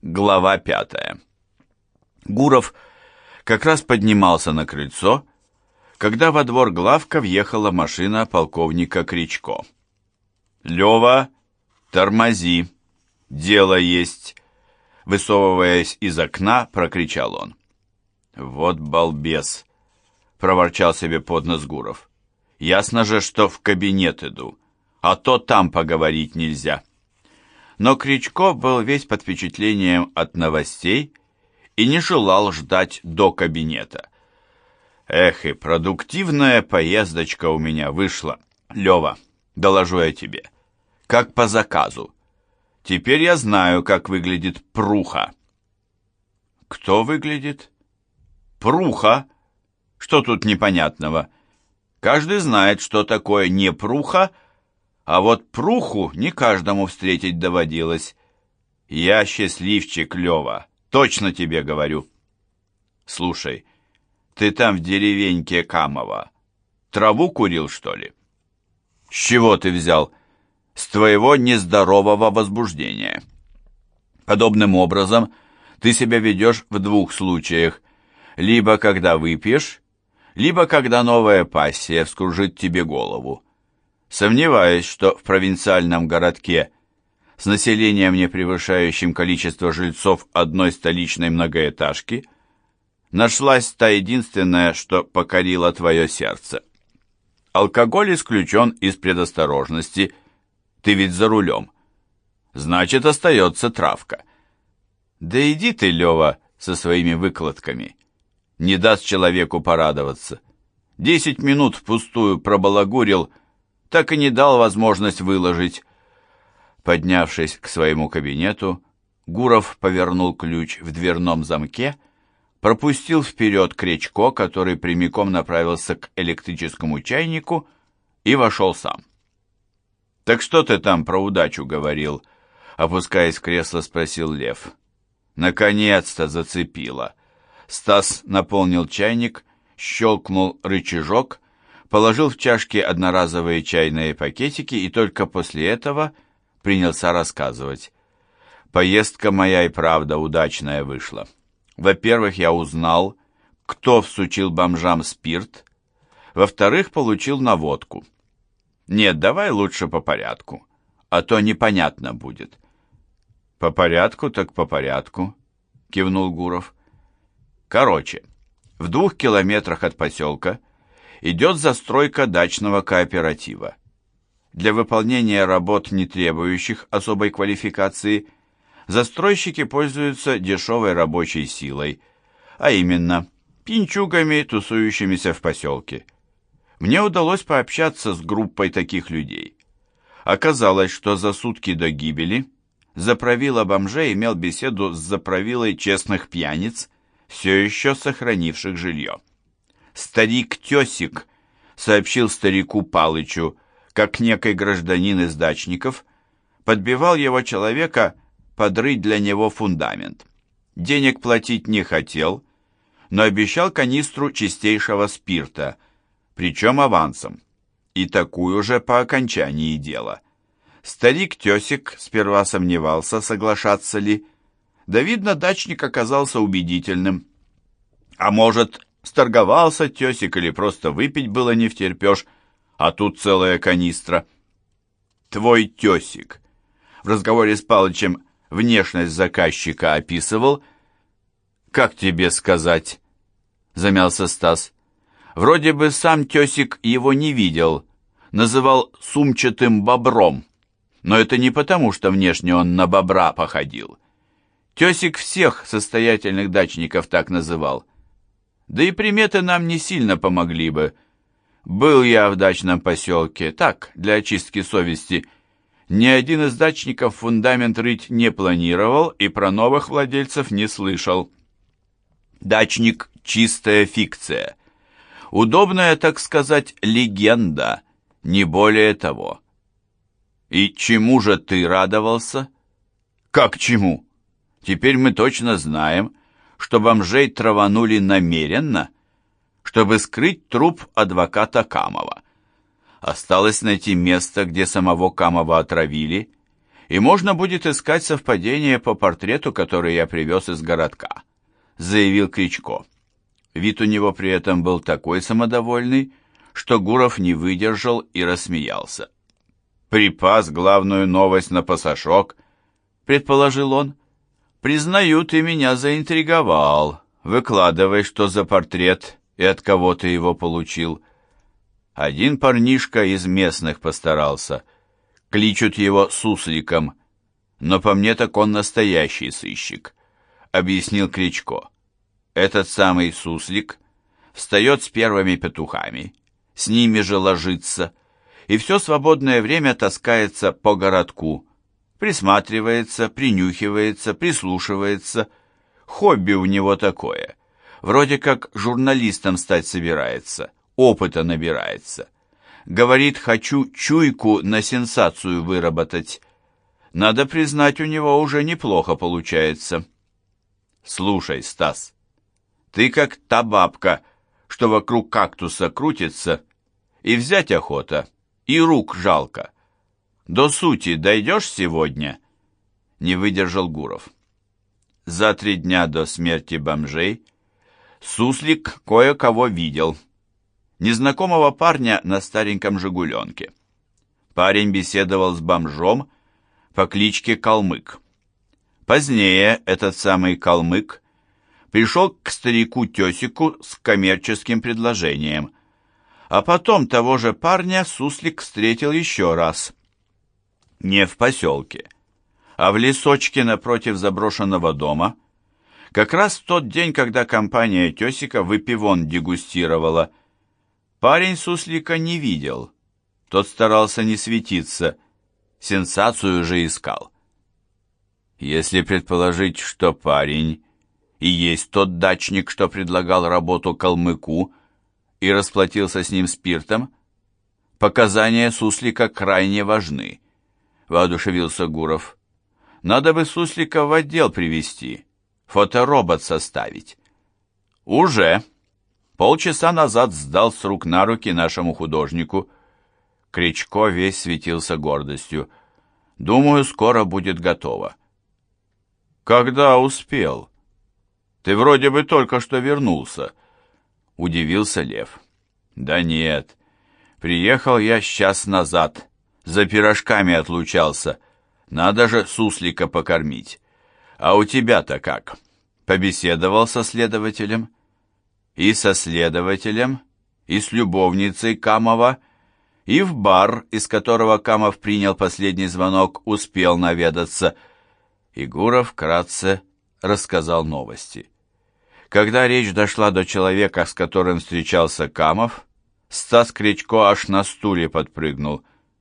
Глава 5. Гуров как раз поднимался на крыльцо, когда во двор главка въехала машина полковника Кричко. «Лева, тормози, дело есть!» Высовываясь из окна, прокричал он. «Вот балбес!» — проворчал себе под нос Гуров. «Ясно же, что в кабинет иду, а то там поговорить нельзя». Но Кричко был весь под впечатлением от новостей и не желал ждать до кабинета. «Эх, и продуктивная поездочка у меня вышла, Лева, доложу я тебе, как по заказу. Теперь я знаю, как выглядит Пруха». «Кто выглядит?» «Пруха. Что тут непонятного? Каждый знает, что такое не Пруха, а вот Пруху не каждому встретить доводилось. Я счастливчик, Лева, точно тебе говорю». «Слушай, ты там в деревеньке Камово траву курил, что ли?» «С чего ты взял?» «С твоего нездорового возбуждения. Подобным образом ты себя ведешь в двух случаях: либо когда выпьешь, либо когда новая пассия вскружит тебе голову. Сомневаюсь, что в провинциальном городке с населением, не превышающим количество жильцов одной столичной многоэтажки, нашлась та единственная, что покорила твое сердце. Алкоголь исключен из предосторожности, ты ведь за рулем. Значит, остается травка. Да иди ты, Лева, со своими выкладками. Не даст человеку порадоваться. 10 минут впустую пробалагурил, так и не дал возможность выложить». Поднявшись к своему кабинету, Гуров повернул ключ в дверном замке, пропустил вперед Кричко, который прямиком направился к электрическому чайнику, и вошел сам. «Так что ты там про удачу говорил?» Опускаясь в кресло, спросил Лев. «Наконец-то зацепило». Стас наполнил чайник, щелкнул рычажок, положил в чашки одноразовые чайные пакетики и только после этого принялся рассказывать. «Поездка моя и правда удачная вышла. Во-первых, я узнал, кто всучил бомжам спирт. Во-вторых, получил наводку. Нет, давай лучше по порядку, а то непонятно будет». «По порядку так по порядку», — кивнул Гуров. «Короче, в 2 километрах от поселка идет застройка дачного кооператива. Для выполнения работ, не требующих особой квалификации, застройщики пользуются дешевой рабочей силой, а именно пьянчугами, тусующимися в поселке. Мне удалось пообщаться с группой таких людей. Оказалось, что за сутки до гибели заправила бомжей имел беседу с заправилой честных пьяниц, все еще сохранивших жилье. Старик Тесик сообщил старику Палычу, как некий гражданин из дачников подбивал его человека подрыть для него фундамент. Денег платить не хотел, но обещал канистру чистейшего спирта, причем авансом, и такую же по окончании дела. Старик Тесик сперва сомневался, соглашаться ли, да, видно, дачник оказался убедительным. А может, сторговался Тесик или просто выпить было не втерпешь, а тут целая канистра. Твой Тесик в разговоре с Палычем внешность заказчика описывал. «Как тебе сказать?» — замялся Стас. «Вроде бы сам Тесик его не видел, называл сумчатым бобром, но это не потому, что внешне он на бобра походил. Тесик всех состоятельных дачников так называл. Да и приметы нам не сильно помогли бы. Был я в дачном поселке, так, для очистки совести. Ни один из дачников фундамент рыть не планировал и про новых владельцев не слышал. Дачник — чистая фикция. Удобная, так сказать, легенда, не более того». «И чему же ты радовался?» «Как чему? Теперь мы точно знаем, что бомжей траванули намеренно, чтобы скрыть труп адвоката Камова. Осталось найти место, где самого Камова отравили, и можно будет искать совпадение по портрету, который я привез из городка», — заявил Кричко. Вид у него при этом был такой самодовольный, что Гуров не выдержал и рассмеялся. «Припас главную новость на пасашок», — предположил он. «Признаю, ты меня заинтриговал. Выкладывай, что за портрет и от кого ты его получил». Один парнишка из местных постарался. Кличут его Сусликом, но по мне так он настоящий сыщик, объяснил Кричко. Этот самый Суслик встает с первыми петухами, с ними же ложится, и все свободное время таскается по городку, присматривается, принюхивается, прислушивается. Хобби у него такое. Вроде как журналистом стать собирается, опыта набирается. Говорит, хочу чуйку на сенсацию выработать. Надо признать, у него уже неплохо получается. Слушай, Стас, ты как та бабка, что вокруг кактуса крутится, и взять охота, и рук жалко. До сути дойдешь сегодня? Не выдержал Гуров. За 3 дня до смерти бомжей Суслик кое-кого видел. Незнакомого парня на стареньком «Жигуленке». Парень беседовал с бомжом по кличке Калмык. Позднее этот самый Калмык пришел к старику Тесику с коммерческим предложением, а потом того же парня Суслик встретил еще раз. Не в поселке, а в лесочке напротив заброшенного дома, как раз в тот день, когда компания Тесика выпивон дегустировала. Парень Суслика не видел, тот старался не светиться, сенсацию же искал. Если предположить, что парень и есть тот дачник, что предлагал работу Калмыку и расплатился с ним спиртом, показания Суслика крайне важны, воодушевился Гуров. Надо бы Суслика в отдел привести, фоторобот составить. Уже. Полчаса назад сдал с рук на руки нашему художнику. Кричко весь светился гордостью. Думаю, скоро будет готово. Когда успел? Ты вроде бы только что вернулся. Удивился Лев. Да нет, приехал я час назад. За пирожками отлучался. Надо же Суслика покормить. А у тебя-то как? Побеседовал со следователем? И со следователем, и с любовницей Камова, и в бар, из которого Камов принял последний звонок, успел наведаться. И Гуров вкратце рассказал новости. Когда речь дошла до человека, с которым встречался Камов, Стас Кричко аж на стуле подпрыгнул.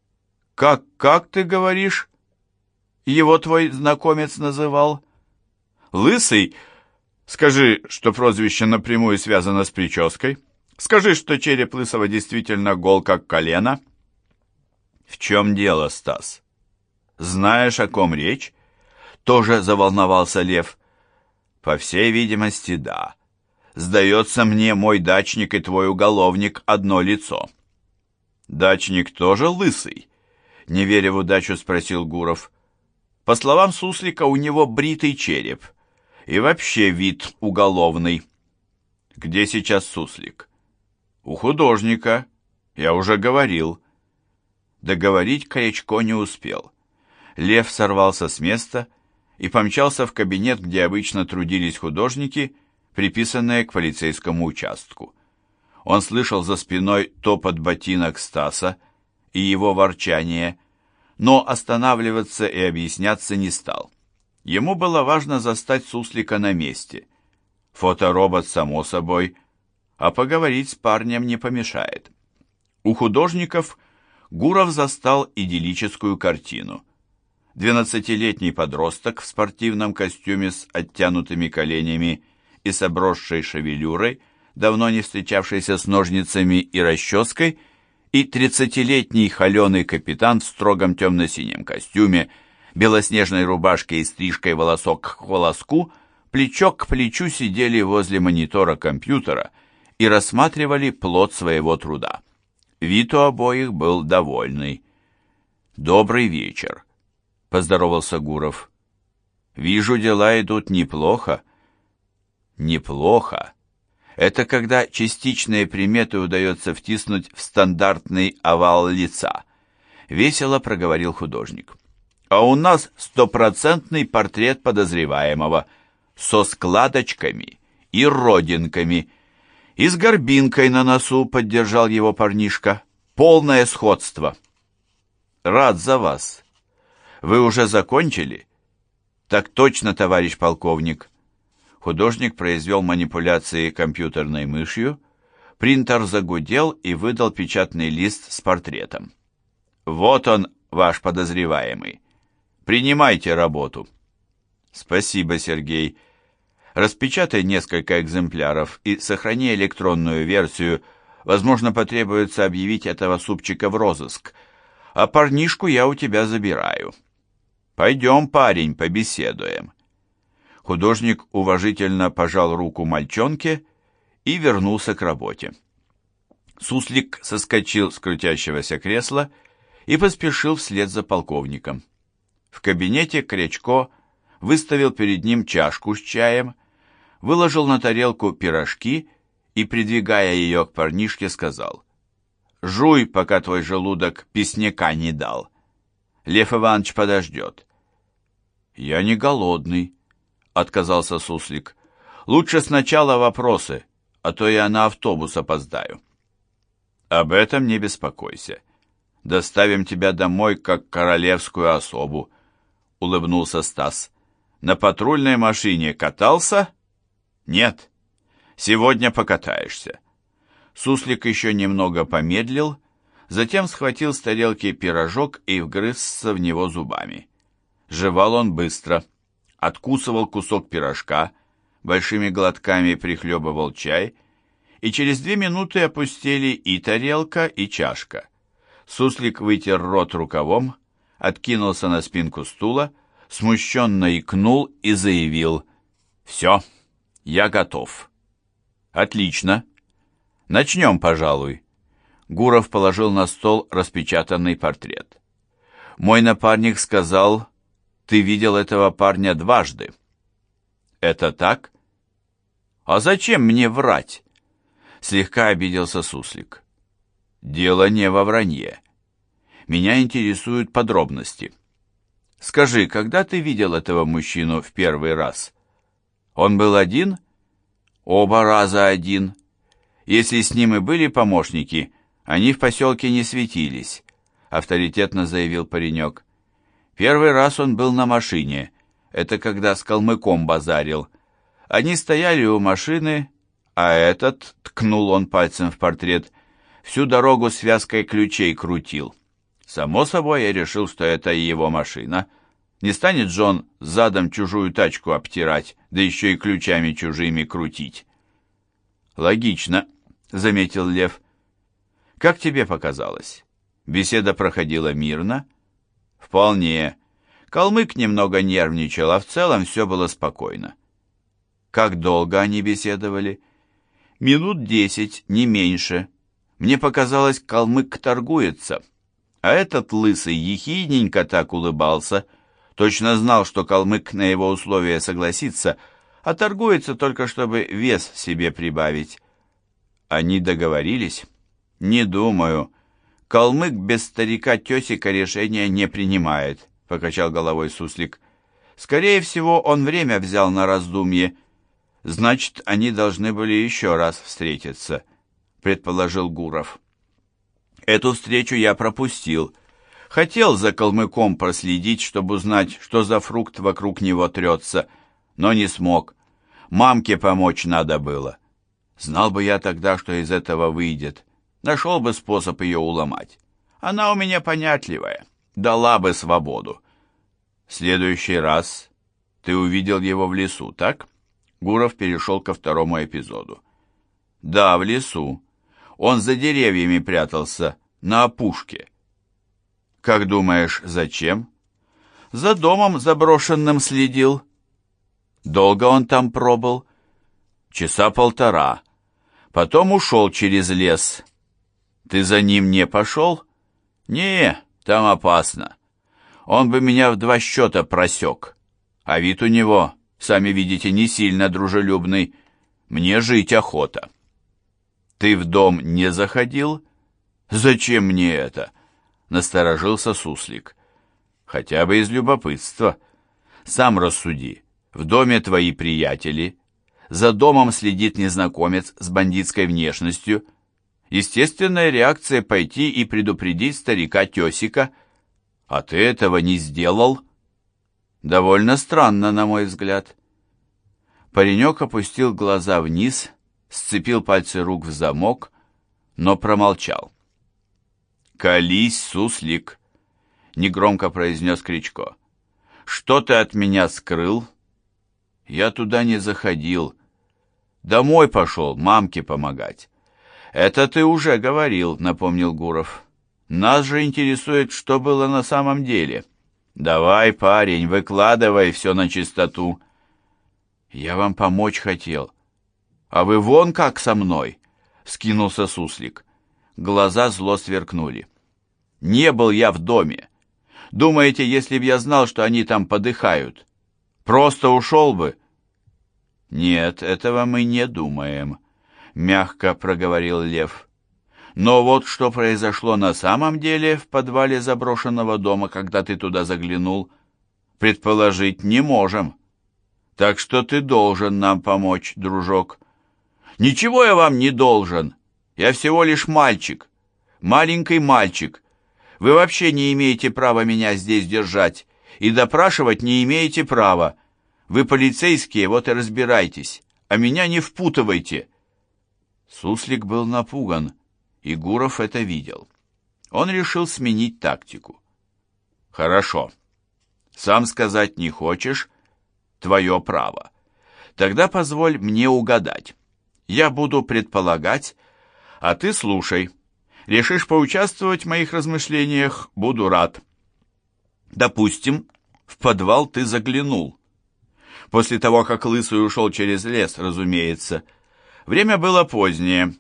«Как ты говоришь? Его твой знакомец называл? Лысый? Скажи, что прозвище напрямую связано с прической. Скажи, что череп Лысого действительно гол, как колено». «В чем дело, Стас? Знаешь, о ком речь?» Тоже заволновался Лев. «По всей видимости, да. Сдается мне, мой дачник и твой уголовник одно лицо». «Дачник тоже лысый?» Не веря в удачу, спросил Гуров. «По словам Суслика, у него бритый череп. И вообще вид уголовный». «Где сейчас Суслик?» «У художника. Я уже говорил». Договорить Кричко не успел. Лев сорвался с места и помчался в кабинет, где обычно трудились художники, приписанные к полицейскому участку. Он слышал за спиной топот ботинок Стаса и его ворчание, но останавливаться и объясняться не стал. Ему было важно застать Суслика на месте. Фоторобот, само собой, а поговорить с парнем не помешает. У художников Гуров застал идиллическую картину. 12-летний подросток в спортивном костюме с оттянутыми коленями и с обросшей шевелюрой, давно не встречавшийся с ножницами и расческой, и 30-летний холеный капитан в строгом темно-синем костюме, белоснежной рубашке и стрижкой волосок к волоску, плечо к плечу сидели возле монитора компьютера и рассматривали плод своего труда. Вид у обоих был довольный. «Добрый вечер», поздоровался Гуров. «Вижу, дела идут неплохо». «Неплохо. Это когда частичные приметы удается втиснуть в стандартный овал лица», — весело проговорил художник. «А у нас стопроцентный портрет подозреваемого, со складочками и родинками. И с горбинкой на носу», — поддержал его парнишка. «Полное сходство». «Рад за вас. Вы уже закончили?» «Так точно, товарищ полковник». Художник произвел манипуляции компьютерной мышью, принтер загудел и выдал печатный лист с портретом. «Вот он, ваш подозреваемый. Принимайте работу». «Спасибо, Сергей. Распечатай несколько экземпляров и сохрани электронную версию. Возможно, потребуется объявить этого супчика в розыск. А парнишку я у тебя забираю. Пойдем, парень, побеседуем». Художник уважительно пожал руку мальчонке и вернулся к работе. Суслик соскочил с крутящегося кресла и поспешил вслед за полковником. В кабинете Крячко выставил перед ним чашку с чаем, выложил на тарелку пирожки и, придвигая ее к парнишке, сказал: «Жуй, пока твой желудок писняка не дал. Лев Иванович подождет». «Я не голодный», — отказался Суслик. «Лучше сначала вопросы, а то я на автобус опоздаю». «Об этом не беспокойся. Доставим тебя домой, как королевскую особу», — улыбнулся Стас. «На патрульной машине катался?» «Нет. Сегодня покатаешься». Суслик еще немного помедлил, затем схватил с тарелки пирожок и вгрызся в него зубами. Жевал он быстро. Откусывал кусок пирожка, большими глотками прихлебывал чай, и через 2 минуты опустели и тарелка, и чашка. Суслик вытер рот рукавом, откинулся на спинку стула, смущенно икнул и заявил: «Все, я готов». «Отлично. Начнем, пожалуй». Гуров положил на стол распечатанный портрет. «Мой напарник сказал, ты видел этого парня дважды». «Это так?» «А зачем мне врать?» Слегка обиделся Суслик. «Дело не во вранье. Меня интересуют подробности. Скажи, когда ты видел этого мужчину в первый раз? Он был один?» «Оба раза один. Если с ним и были помощники, они в поселке не светились», авторитетно заявил паренек. «Первый раз он был на машине. Это когда с калмыком базарил. Они стояли у машины, а этот, ткнул он пальцем в портрет, всю дорогу связкой ключей крутил. Само собой, я решил, что это и его машина. Не станет же он задом чужую тачку обтирать, да еще и ключами чужими крутить». «Логично», — заметил Лев. «Как тебе показалось? Беседа проходила мирно?» «Вполне. Калмык немного нервничал, а в целом все было спокойно». «Как долго они беседовали?» «Минут 10, не меньше. Мне показалось, калмык торгуется, а этот лысый ехидненько так улыбался, точно знал, что калмык на его условия согласится, а торгуется только, чтобы вес себе прибавить». «Они договорились?» «Не думаю. Калмык без старика Тесика решения не принимает», — покачал головой Суслик. «Скорее всего, он время взял на раздумье. Значит, они должны были еще раз встретиться», — предположил Гуров. «Эту встречу я пропустил. Хотел за калмыком проследить, чтобы узнать, что за фрукт вокруг него трется, но не смог. Мамке помочь надо было. Знал бы я тогда, что из этого выйдет. Нашел бы способ ее уломать. Она у меня понятливая, дала бы свободу». «В следующий раз ты увидел его в лесу, так?» Гуров перешел ко второму эпизоду. «Да, в лесу. Он за деревьями прятался, на опушке». «Как думаешь, зачем?» «За домом заброшенным следил». «Долго он там пробыл?» «Часа 1,5. Потом ушел через лес». «Ты за ним не пошел?» «Не, там опасно. Он бы меня в 2 счета просек. А вид у него, сами видите, не сильно дружелюбный. Мне жить охота. Ты в дом не заходил? Зачем мне это? Насторожился Суслик. Хотя бы из любопытства. Сам рассуди. В доме твои приятели. За домом следит незнакомец с бандитской внешностью. Естественная реакция пойти и предупредить старика Тесика. А ты этого не сделал? Довольно странно, на мой взгляд. Паренек опустил глаза вниз, сцепил пальцы рук в замок, но промолчал. «Колись, Суслик!» — негромко произнес Кричко. «Что ты от меня скрыл?» «Я туда не заходил. Домой пошел, мамке помогать». «Это ты уже говорил», — напомнил Гуров. «Нас же интересует, что было на самом деле. Давай, парень, выкладывай все на чистоту». «Я вам помочь хотел. А вы вон как со мной!» — вскинулся Суслик. Глаза зло сверкнули. «Не был я в доме. Думаете, если б я знал, что они там подыхают, просто ушел бы?» «Нет, этого мы не думаем», — мягко проговорил Лев. «Но вот что произошло на самом деле в подвале заброшенного дома, когда ты туда заглянул, предположить не можем. Так что ты должен нам помочь, дружок». «Ничего я вам не должен. Я всего лишь мальчик. Маленький мальчик. Вы вообще не имеете права меня здесь держать. И допрашивать не имеете права. Вы полицейские, вот и разбирайтесь. А меня не впутывайте». Суслик был напуган, и Гуров это видел. Он решил сменить тактику. «Хорошо. Сам сказать не хочешь? Твое право. Тогда позволь мне угадать. Я буду предполагать, а ты слушай. Решишь поучаствовать в моих размышлениях, буду рад. Допустим, в подвал ты заглянул. После того, как Лысый ушел через лес, разумеется. Время было позднее.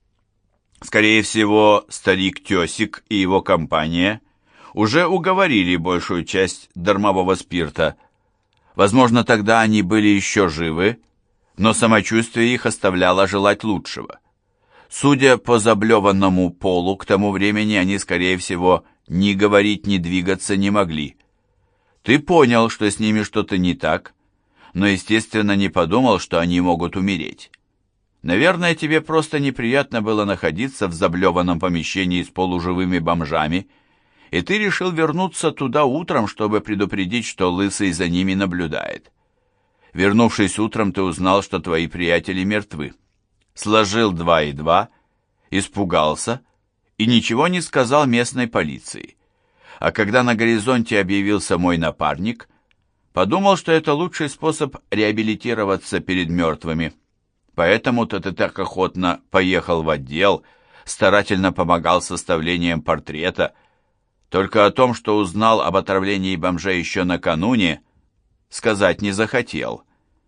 Скорее всего, старик Тесик и его компания уже уговорили большую часть дармового спирта. Возможно, тогда они были еще живы, но самочувствие их оставляло желать лучшего. Судя по заблеванному полу, к тому времени они, скорее всего, ни говорить, ни двигаться не могли. Ты понял, что с ними что-то не так, но, естественно, не подумал, что они могут умереть. Наверное, тебе просто неприятно было находиться в заблеванном помещении с полуживыми бомжами, и ты решил вернуться туда утром, чтобы предупредить, что Лысый за ними наблюдает. Вернувшись утром, ты узнал, что твои приятели мертвы. Сложил 2 и 2, испугался и ничего не сказал местной полиции. А когда на горизонте объявился мой напарник, подумал, что это лучший способ реабилитироваться перед мертвыми. Поэтому-то ты так охотно поехал в отдел, старательно помогал с составлением портрета. Только о том, что узнал об отравлении бомжа еще накануне, сказать не захотел.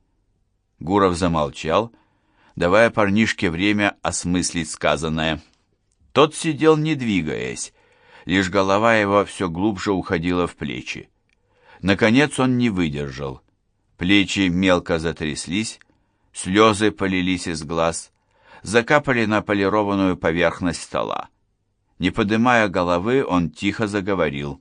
Гуров замолчал, давая парнишке время осмыслить сказанное. Тот сидел, не двигаясь, лишь голова его все глубже уходила в плечи. Наконец он не выдержал. Плечи мелко затряслись, слезы полились из глаз, закапали на полированную поверхность стола. Не поднимая головы, он тихо заговорил.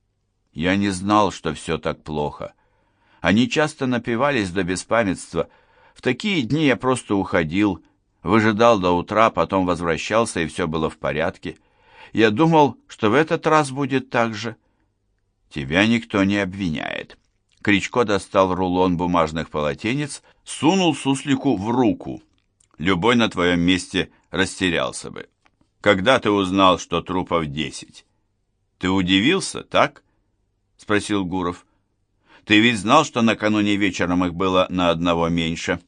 «Я не знал, что все так плохо. Они часто напивались до беспамятства. В такие дни я просто уходил, выжидал до утра, потом возвращался, и все было в порядке. Я думал, что в этот раз будет так же». «Тебя никто не обвиняет». Кричко достал рулон бумажных полотенец, сунул Суслику в руку. Любой на твоем месте растерялся бы. «Когда ты узнал, что трупов 10? Ты удивился, так?» — спросил Гуров. «Ты ведь знал, что накануне вечером их было на одного меньше?»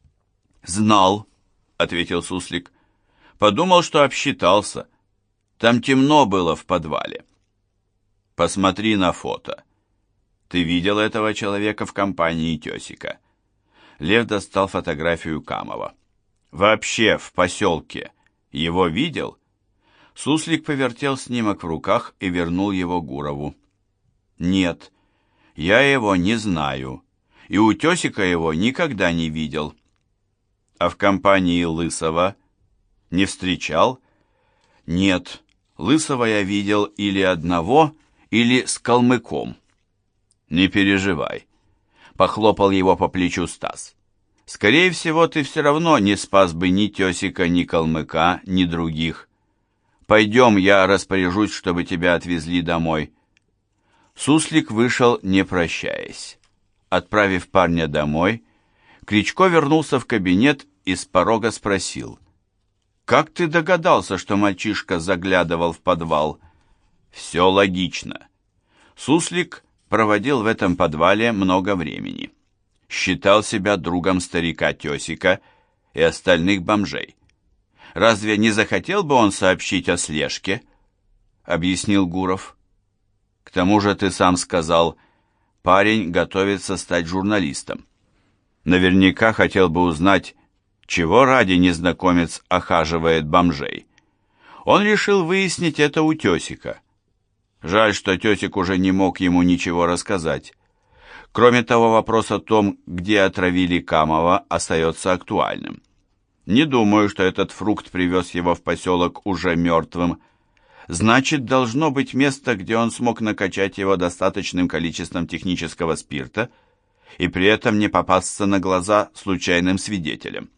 «Знал», — ответил Суслик. «Подумал, что обсчитался. Там темно было в подвале». «Посмотри на фото. Ты видел этого человека в компании Тесика?» Лев достал фотографию Камова. «Вообще в поселке его видел?» Суслик повертел снимок в руках и вернул его Гурову. Нет, я его не знаю, и у Тесика его никогда не видел. А в компании Лысого не встречал? Нет, Лысого я видел или одного, или с Калмыком. Не переживай, похлопал его по плечу Стас. Скорее всего, ты все равно не спас бы ни Тесика, ни Калмыка, ни других. Пойдем, я распоряжусь, чтобы тебя отвезли домой. Суслик вышел, не прощаясь. Отправив парня домой, Кричко вернулся в кабинет и с порога спросил: «Как ты догадался, что мальчишка заглядывал в подвал?» «Все логично. Суслик проводил в этом подвале много времени. Считал себя другом старика Тесика и остальных бомжей. Разве не захотел бы он сообщить о слежке?» — объяснил Гуров. «К тому же ты сам сказал, парень готовится стать журналистом. Наверняка хотел бы узнать, чего ради незнакомец охаживает бомжей. Он решил выяснить это у Тесика. Жаль, что Тесик уже не мог ему ничего рассказать. Кроме того, вопрос о том, где отравили Камова, остается актуальным. Не думаю, что этот фрукт привез его в поселок уже мертвым. Значит, должно быть место, где он смог накачать его достаточным количеством технического спирта и при этом не попасться на глаза случайным свидетелям.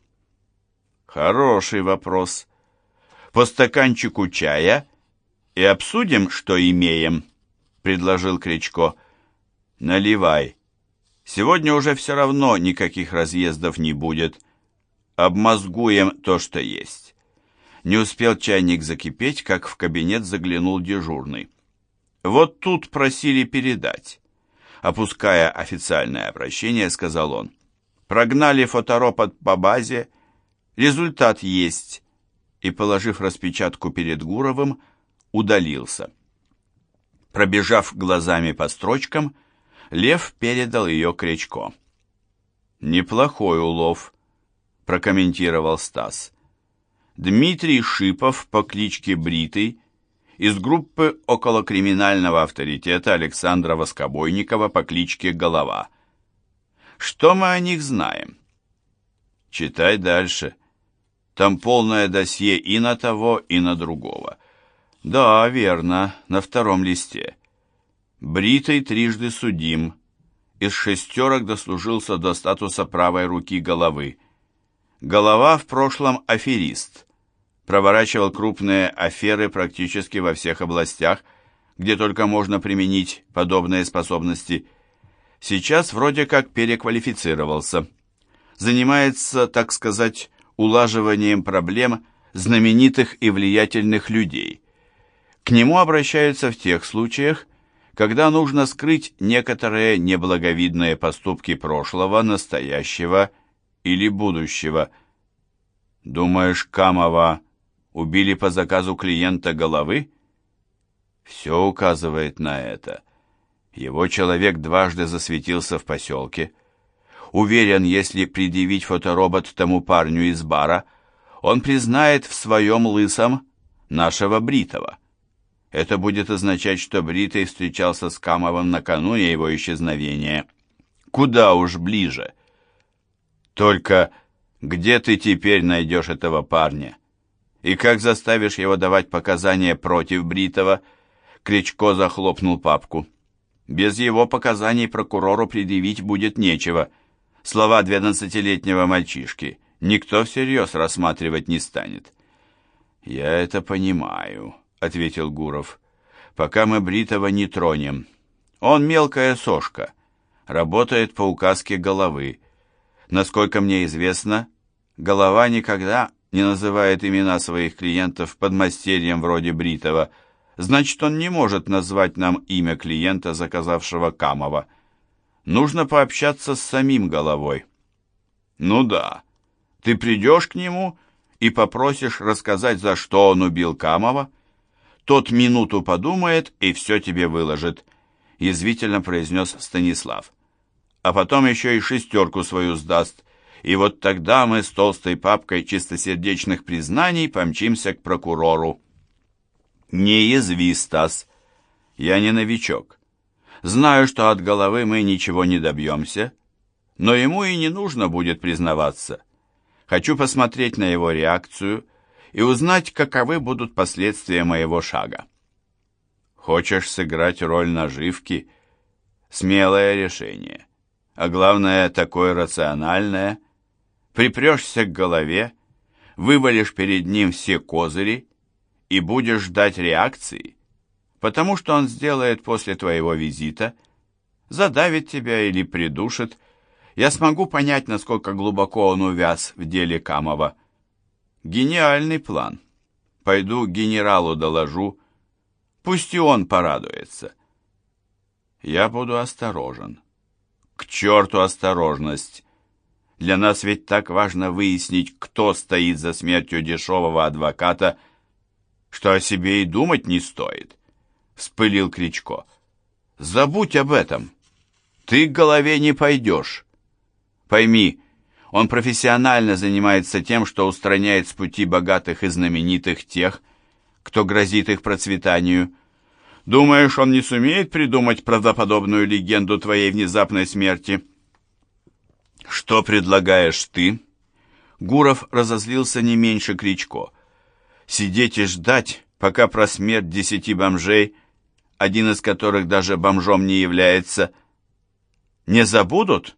Хороший вопрос. По стаканчику чая и обсудим, что имеем, предложил Кричко. Наливай. Сегодня уже все равно никаких разъездов не будет. Обмозгуем то, что есть. Не успел чайник закипеть, как в кабинет заглянул дежурный. Вот тут просили передать. Опуская официальное обращение, сказал он. Прогнали фоторобот по базе, результат есть. И, положив распечатку перед Гуровым, удалился. Пробежав глазами по строчкам, Лев передал ее Кричко. «Неплохой улов», — прокомментировал Стас. Дмитрий Шипов по кличке Бритый из группы околокриминального авторитета Александра Воскобойникова по кличке Голова. Что мы о них знаем? Читай дальше. Там полное досье и на того, и на другого. Да, верно, на втором листе. Бритый трижды судим. Из 6 дослужился до статуса правой руки Головы. Голова в прошлом аферист. Проворачивал крупные аферы практически во всех областях, где только можно применить подобные способности. Сейчас вроде как переквалифицировался. Занимается, так сказать, улаживанием проблем знаменитых и влиятельных людей. К нему обращаются в тех случаях, когда нужно скрыть некоторые неблаговидные поступки прошлого, настоящего или будущего. Думаешь, Камова убили по заказу клиента Головы? Все указывает на это. Его человек дважды засветился в поселке. Уверен, если предъявить фоторобот тому парню из бара, он признает в своем Лысом нашего Бритого. Это будет означать, что Бритый встречался с Камовым накануне его исчезновения. Куда уж ближе. Только где ты теперь найдешь этого парня? И как заставишь его давать показания против Бритого? Кричко захлопнул папку. Без его показаний прокурору предъявить будет нечего. Слова 12-летнего мальчишки никто всерьез рассматривать не станет. «Я это понимаю», — ответил Гуров. «Пока мы Бритого не тронем. Он мелкая сошка, работает по указке Головы. Насколько мне известно, Голова никогда не называет имена своих клиентов подмастерьем вроде Бритого. Значит, он не может назвать нам имя клиента, заказавшего Камова. Нужно пообщаться с самим Головой». «Ну да, ты придешь к нему и попросишь рассказать, за что он убил Камова. Тот минуту подумает и все тебе выложит», — язвительно произнес Станислав. «А потом еще и 6 свою сдаст, и вот тогда мы с толстой папкой чистосердечных признаний помчимся к прокурору». «Не язви, Стас, я не новичок. Знаю, что от головы мы ничего не добьемся, но ему и не нужно будет признаваться. Хочу посмотреть на его реакцию и узнать, каковы будут последствия моего шага. Хочешь сыграть роль наживки? Смелое решение. А главное, такое рациональное. Припрешься к голове, вывалишь перед ним все козыри и будешь ждать реакции, потому что он сделает после твоего визита, задавит тебя или придушит. Я смогу понять, насколько глубоко он увяз в деле Камова. Гениальный план. Пойду к генералу доложу, пусть и он порадуется. Я буду осторожен. К черту осторожность. Для нас ведь так важно выяснить, кто стоит за смертью дешевого адвоката, что о себе и думать не стоит. Вспылил Кричко. Забудь об этом. Ты к голове не пойдешь. Пойми, он профессионально занимается тем, что устраняет с пути богатых и знаменитых тех, кто грозит их процветанию. Думаешь, он не сумеет придумать правдоподобную легенду твоей внезапной смерти? Что предлагаешь ты? Гуров разозлился не меньше Кричко. Сидеть и ждать, пока про смерть 10 бомжей, один из которых даже бомжом не является, не забудут?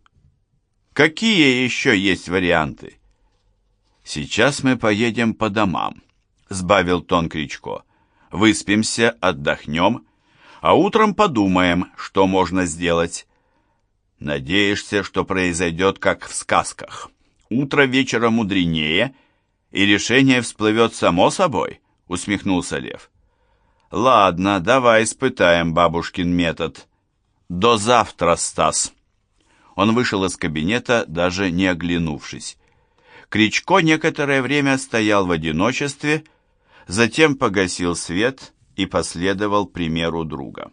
Какие еще есть варианты? Сейчас мы поедем по домам, сбавил тон Кричко. Выспимся, отдохнем, а утром подумаем, что можно сделать. Надеешься, что произойдет, как в сказках. Утро вечера мудренее, и решение всплывет само собой, усмехнулся Лев. Ладно, давай испытаем бабушкин метод. До завтра, Стас. Он вышел из кабинета, даже не оглянувшись. Кричко некоторое время стоял в одиночестве, затем погасил свет и последовал примеру друга.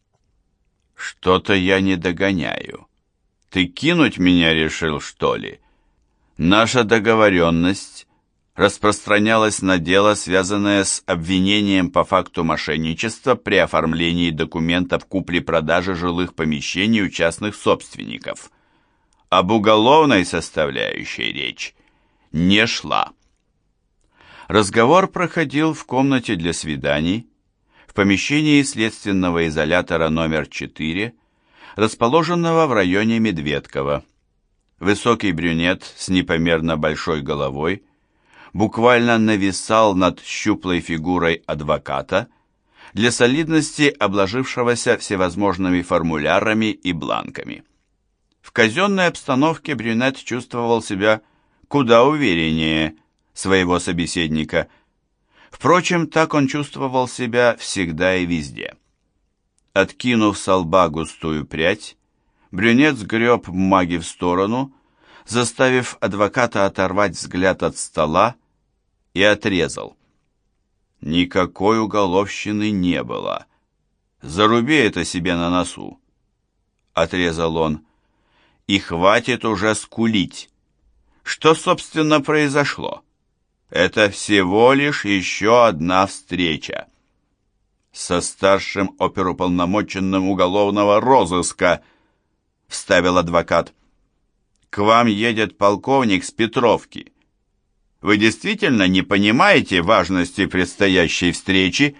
«Что-то я не догоняю. Ты кинуть меня решил, что ли? Наша договоренность распространялась на дело, связанное с обвинением по факту мошенничества при оформлении документов купли-продажи жилых помещений у частных собственников. Об уголовной составляющей речь не шла». Разговор проходил в комнате для свиданий, в помещении следственного изолятора номер 4, расположенного в районе Медведково. Высокий брюнет с непомерно большой головой буквально нависал над щуплой фигурой адвоката, для солидности обложившегося всевозможными формулярами и бланками. В казенной обстановке брюнет чувствовал себя куда увереннее своего собеседника. Впрочем, так он чувствовал себя всегда и везде. Откинув со лба густую прядь, брюнет сгреб бумаги в сторону, заставив адвоката оторвать взгляд от стола, и отрезал. Никакой уголовщины не было. Заруби это себе на носу. Отрезал он. И хватит уже скулить. Что, собственно, произошло? Это всего лишь еще одна встреча. Со старшим оперуполномоченным уголовного розыска, вставил адвокат. К вам едет полковник с Петровки. Вы действительно не понимаете важности предстоящей встречи?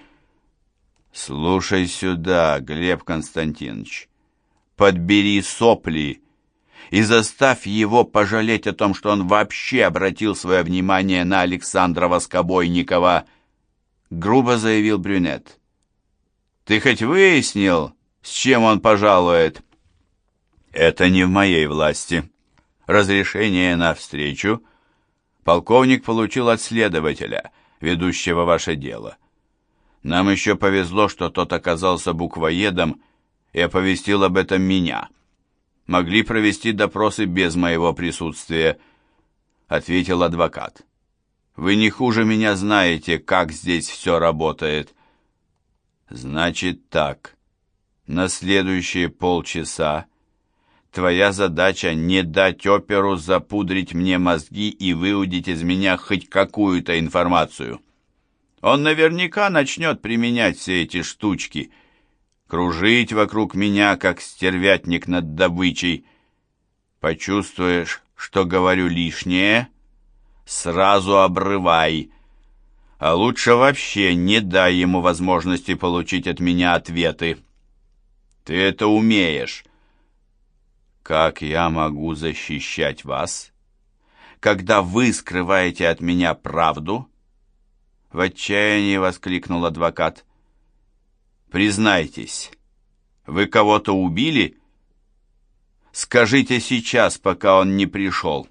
Слушай сюда, Глеб Константинович. Подбери сопли и заставь его пожалеть о том, что он вообще обратил свое внимание на Александра Воскобойникова, грубо заявил брюнет. Ты хоть выяснил, с чем он пожалует? Это не в моей власти. Разрешение на встречу полковник получил от следователя, ведущего ваше дело. Нам еще повезло, что тот оказался буквоедом и оповестил об этом меня. Могли провести допросы без моего присутствия, ответил адвокат. Вы не хуже меня знаете, как здесь все работает. Значит так, на следующие полчаса твоя задача не дать оперу запудрить мне мозги и выудить из меня хоть какую-то информацию. Он наверняка начнет применять все эти штучки. кружить вокруг меня, как стервятник над добычей. Почувствуешь, что говорю лишнее, сразу обрывай, а лучше вообще не дай ему возможности получить от меня ответы. Ты это умеешь. Как я могу защищать вас, когда вы скрываете от меня правду? В отчаянии воскликнул адвокат. Признайтесь, вы кого-то убили? Скажите сейчас, пока он не пришел.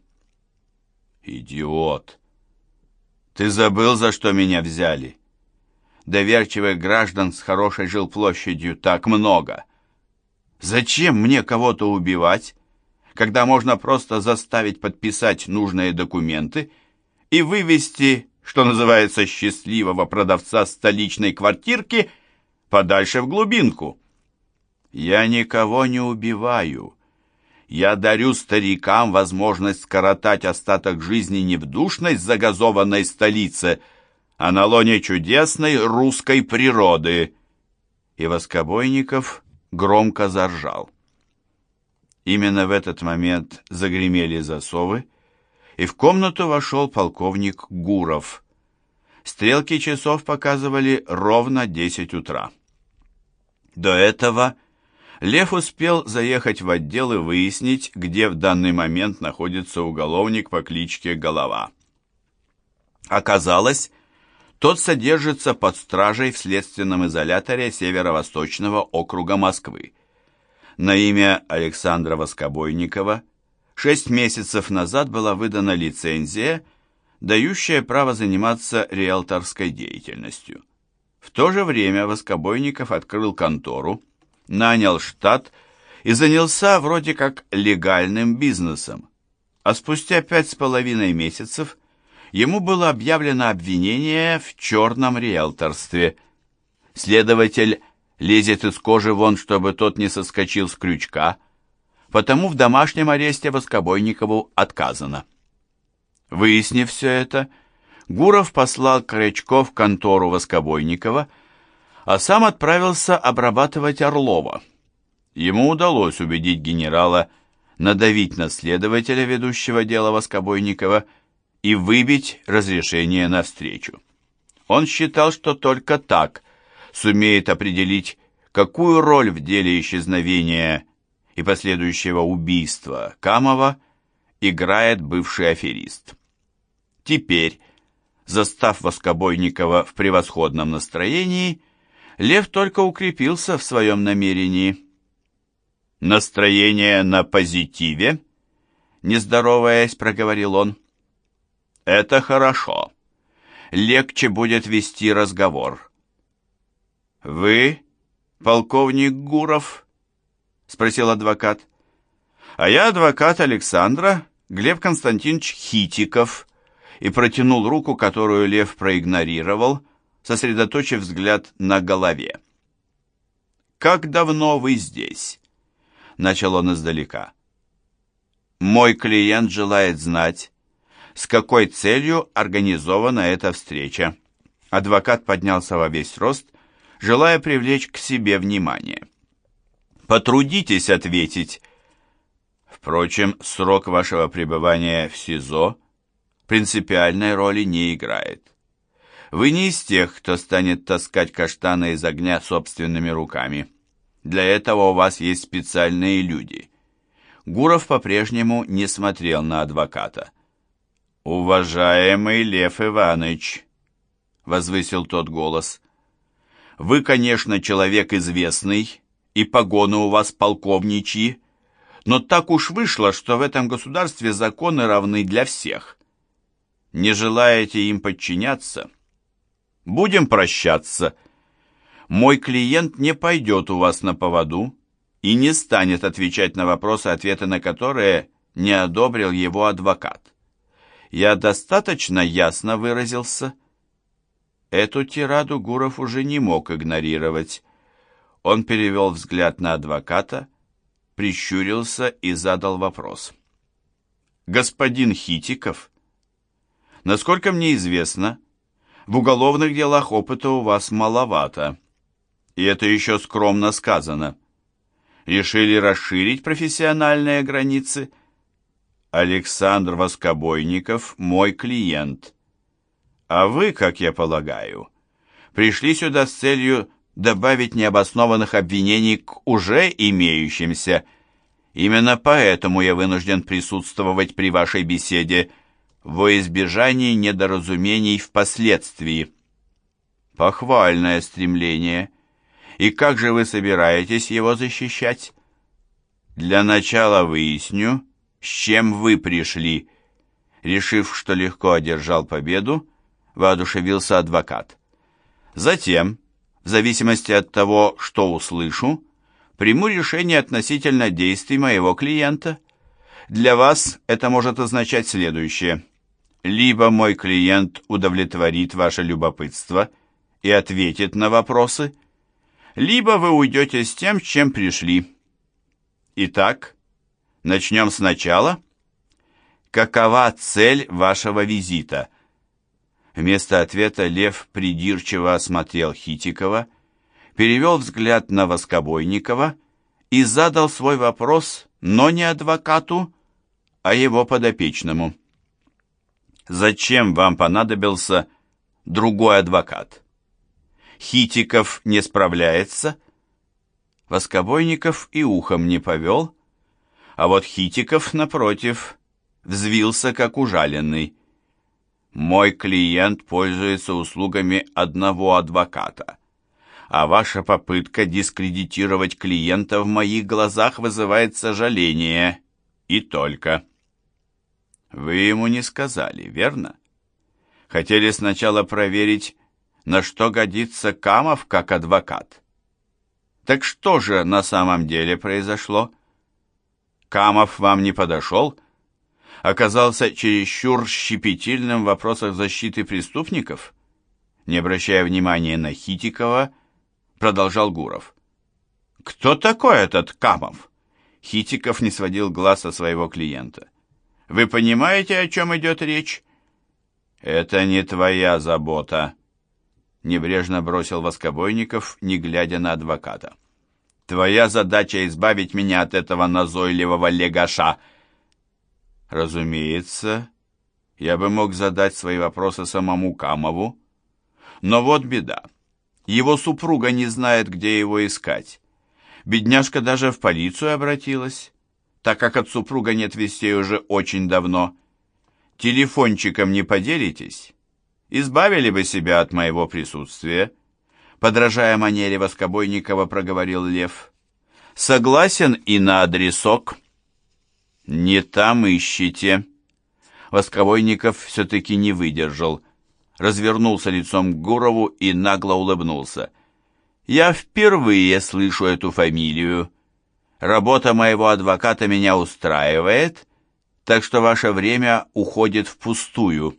Идиот! Ты забыл, за что меня взяли? Доверчивых граждан с хорошей жилплощадью так много. Зачем мне кого-то убивать, когда можно просто заставить подписать нужные документы и вывести, что называется, счастливого продавца столичной квартирки подальше в глубинку? Я никого не убиваю. Я дарю старикам возможность скоротать остаток жизни не в душной загазованной столице, а на лоне чудесной русской природы. И Воскобойников громко заржал. Именно в этот момент загремели засовы, и в комнату вошел полковник Гуров. Стрелки часов показывали ровно 10 утра. До этого Лев успел заехать в отдел и выяснить, где в данный момент находится уголовник по кличке Голова. Оказалось, тот содержится под стражей в следственном изоляторе Северо-Восточного округа Москвы. На имя Александра Воскобойникова 6 месяцев назад была выдана лицензия, дающая право заниматься риэлторской деятельностью. В то же время Воскобойников открыл контору, нанял штат и занялся вроде как легальным бизнесом. А спустя 5,5 месяцев ему было объявлено обвинение в черном риэлторстве. Следователь лезет из кожи вон, чтобы тот не соскочил с крючка, потому в домашнем аресте Воскобойникову отказано. Выяснив все это, Гуров послал Крячко в контору Воскобойникова, а сам отправился обрабатывать Орлова. Ему удалось убедить генерала надавить на следователя, ведущего дело Воскобойникова, и выбить разрешение на встречу. Он считал, что только так сумеет определить, какую роль в деле исчезновения и последующего убийства Камова играет бывший аферист. Теперь, застав Воскобойникова в превосходном настроении, Лев только укрепился в своем намерении. «Настроение на позитиве?» — не здороваясь, проговорил он. «Это хорошо. Легче будет вести разговор». «Вы, полковник Гуров?» — спросил адвокат. «А я адвокат Александра, Глеб Константинович Хитиков», и протянул руку, которую Лев проигнорировал, сосредоточив взгляд на Голове. «Как давно вы здесь?» — начал он издалека. «Мой клиент желает знать, с какой целью организована эта встреча». Адвокат поднялся во весь рост, желая привлечь к себе внимание. «Потрудитесь ответить. Впрочем, срок вашего пребывания в СИЗО принципиальной роли не играет. Вы не из тех, кто станет таскать каштаны из огня собственными руками. Для этого у вас есть специальные люди». Гуров по-прежнему не смотрел на адвоката. «Уважаемый Лев Иванович», — возвысил тот голос, — «вы, конечно, человек известный, и погоны у вас полковничьи, но так уж вышло, что в этом государстве законы равны для всех. Не желаете им подчиняться? Будем прощаться. Мой клиент не пойдет у вас на поводу и не станет отвечать на вопросы, ответы на которые не одобрил его адвокат. Я достаточно ясно выразился?» Эту тираду Гуров уже не мог игнорировать. Он перевел взгляд на адвоката, прищурился и задал вопрос. «Господин Хитиков, насколько мне известно, в уголовных делах опыта у вас маловато. И это еще скромно сказано. Решили расширить профессиональные границы? Александр Воскобойников мой клиент. А вы, как я полагаю, пришли сюда с целью добавить необоснованных обвинений к уже имеющимся. Именно поэтому я вынужден присутствовать при вашей беседе во избежание недоразумений впоследствии. Похвальное стремление. И как же вы собираетесь его защищать? Для начала выясню, с чем вы пришли. Решив, что легко одержал победу, воодушевился адвокат. Затем, в зависимости от того, что услышу, приму решение относительно действий моего клиента. Для вас это может означать следующее. Либо мой клиент удовлетворит ваше любопытство и ответит на вопросы, либо вы уйдете с тем, с чем пришли. Итак, начнем сначала. Какова цель вашего визита? Вместо ответа Лев придирчиво осмотрел Хитикова, перевел взгляд на Воскобойникова и задал свой вопрос, но не адвокату, а его подопечному. Зачем вам понадобился другой адвокат? Хитиков не справляется? Воскобойников и ухом не повел, а вот Хитиков, напротив, взвился как ужаленный. Мой клиент пользуется услугами одного адвоката, а ваша попытка дискредитировать клиента в моих глазах вызывает сожаление, и только. Вы ему не сказали, верно? Хотели сначала проверить, на что годится Камов как адвокат. Так что же на самом деле произошло? Камов вам не подошел? Оказался чересчур щепетильным в вопросах защиты преступников? Не обращая внимания на Хитикова, продолжал Гуров. «Кто такой этот Камов?» Хитиков не сводил глаз со своего клиента. «Вы понимаете, о чем идет речь?» «Это не твоя забота», — небрежно бросил Воскобойников, не глядя на адвоката. «Твоя задача избавить меня от этого назойливого легаша». Разумеется, я бы мог задать свои вопросы самому Камову, но вот беда. Его супруга не знает, где его искать. Бедняжка даже в полицию обратилась, так как от супруга нет вестей уже очень давно. Телефончиком не поделитесь? Избавили бы себя от моего присутствия, подражая манере Воскобойникова, проговорил Лев. Согласен и на адресок. Не там ищите. Воскобойников все-таки не выдержал, развернулся лицом к Гурову и нагло улыбнулся. Я впервые слышу эту фамилию. Работа моего адвоката меня устраивает, так что ваше время уходит впустую.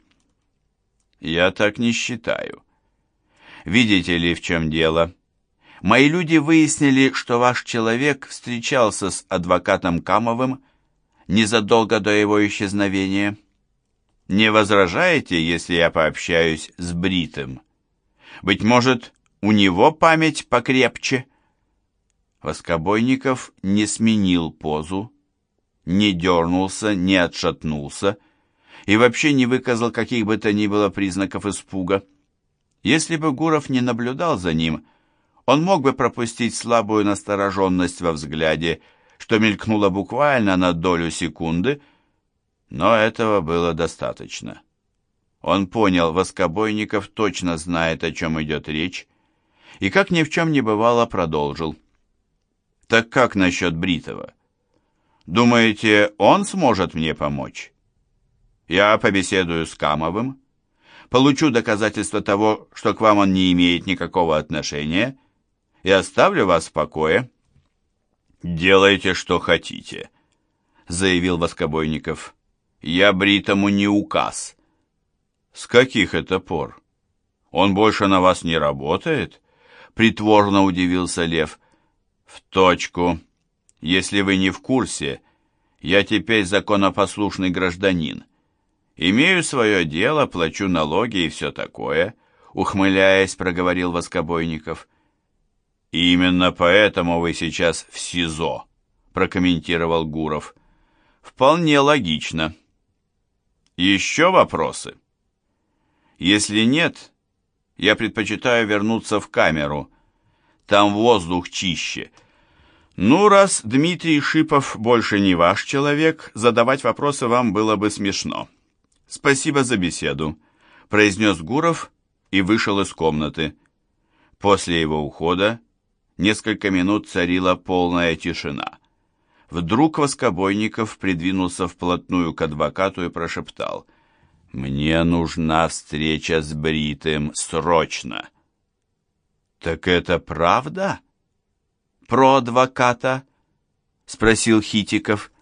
Я так не считаю. Видите ли, в чем дело? Мои люди выяснили, что ваш человек встречался с адвокатом Камовым незадолго до его исчезновения. Не возражаете, если я пообщаюсь с Бритым? Быть может, у него память покрепче? Воскобойников не сменил позу, не дернулся, не отшатнулся и вообще не выказал каких бы то ни было признаков испуга. Если бы Гуров не наблюдал за ним, он мог бы пропустить слабую настороженность во взгляде, что мелькнуло буквально на долю секунды, но этого было достаточно. Он понял, Воскобойников точно знает, о чем идет речь, и как ни в чем не бывало продолжил. «Так как насчет Бритова? Думаете, он сможет мне помочь? Я побеседую с Камовым, получу доказательства того, что к вам он не имеет никакого отношения, и оставлю вас в покое». «Делайте, что хотите», — заявил Воскобойников. «Я Бритому не указ». «С каких это пор? Он больше на вас не работает?» — притворно удивился Лев. «В точку. Если вы не в курсе, я теперь законопослушный гражданин. Имею свое дело, плачу налоги и все такое», — ухмыляясь, проговорил Воскобойников. И именно поэтому вы сейчас в СИЗО, прокомментировал Гуров. Вполне логично. Еще вопросы? Если нет, я предпочитаю вернуться в камеру. Там воздух чище. Ну, раз Дмитрий Шипов больше не ваш человек, задавать вопросы вам было бы смешно. Спасибо за беседу, произнес Гуров и вышел из комнаты. После его ухода несколько минут царила полная тишина. Вдруг Воскобойников придвинулся вплотную к адвокату и прошептал: «Мне нужна встреча с Бритым, срочно!» «Так это правда? Про адвоката?» — спросил Хитиков.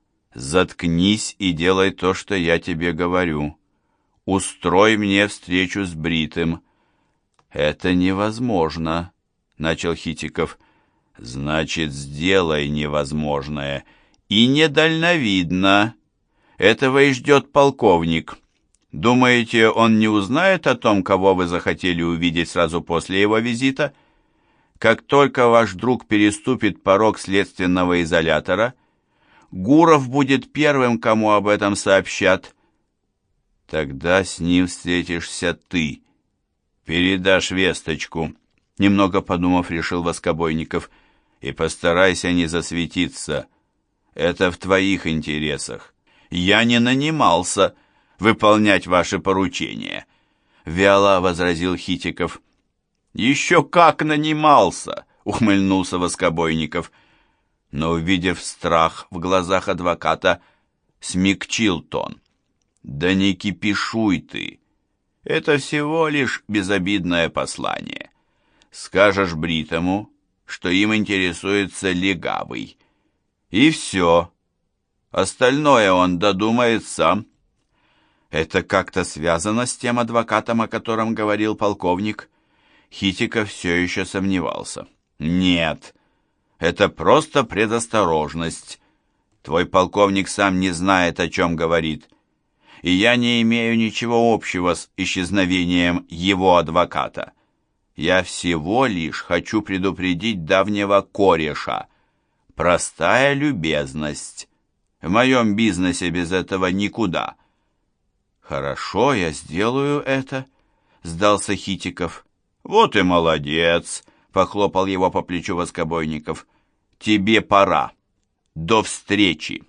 «Заткнись и делай то, что я тебе говорю. Устрой мне встречу с Бритым». «Это невозможно», — начал Хитиков. «Значит, сделай невозможное. И недальновидно. Этого и ждет полковник. Думаете, он не узнает о том, кого вы захотели увидеть сразу после его визита? Как только ваш друг переступит порог следственного изолятора, Гуров будет первым, кому об этом сообщат. Тогда с ним встретишься ты. Передашь весточку». Немного подумав, решил Воскобойников. «И постарайся не засветиться. Это в твоих интересах. Я не нанимался выполнять ваши поручения», — вяло возразил Хитиков. «Еще как нанимался!» — ухмыльнулся Воскобойников. Но, увидев страх в глазах адвоката, смягчил тон. «Да не кипишуй ты. Это всего лишь безобидное послание. Скажешь Бритому, что им интересуется легавый. И все. Остальное он додумает сам». «Это как-то связано с тем адвокатом, о котором говорил полковник?» Хитиков все еще сомневался. «Нет, это просто предосторожность. Твой полковник сам не знает, о чем говорит. И я не имею ничего общего с исчезновением его адвоката. Я всего лишь хочу предупредить давнего кореша. Простая любезность. В моем бизнесе без этого никуда». «Хорошо, я сделаю это», — сдался Хитиков. «Вот и молодец», — похлопал его по плечу Воскобойников. «Тебе пора. До встречи».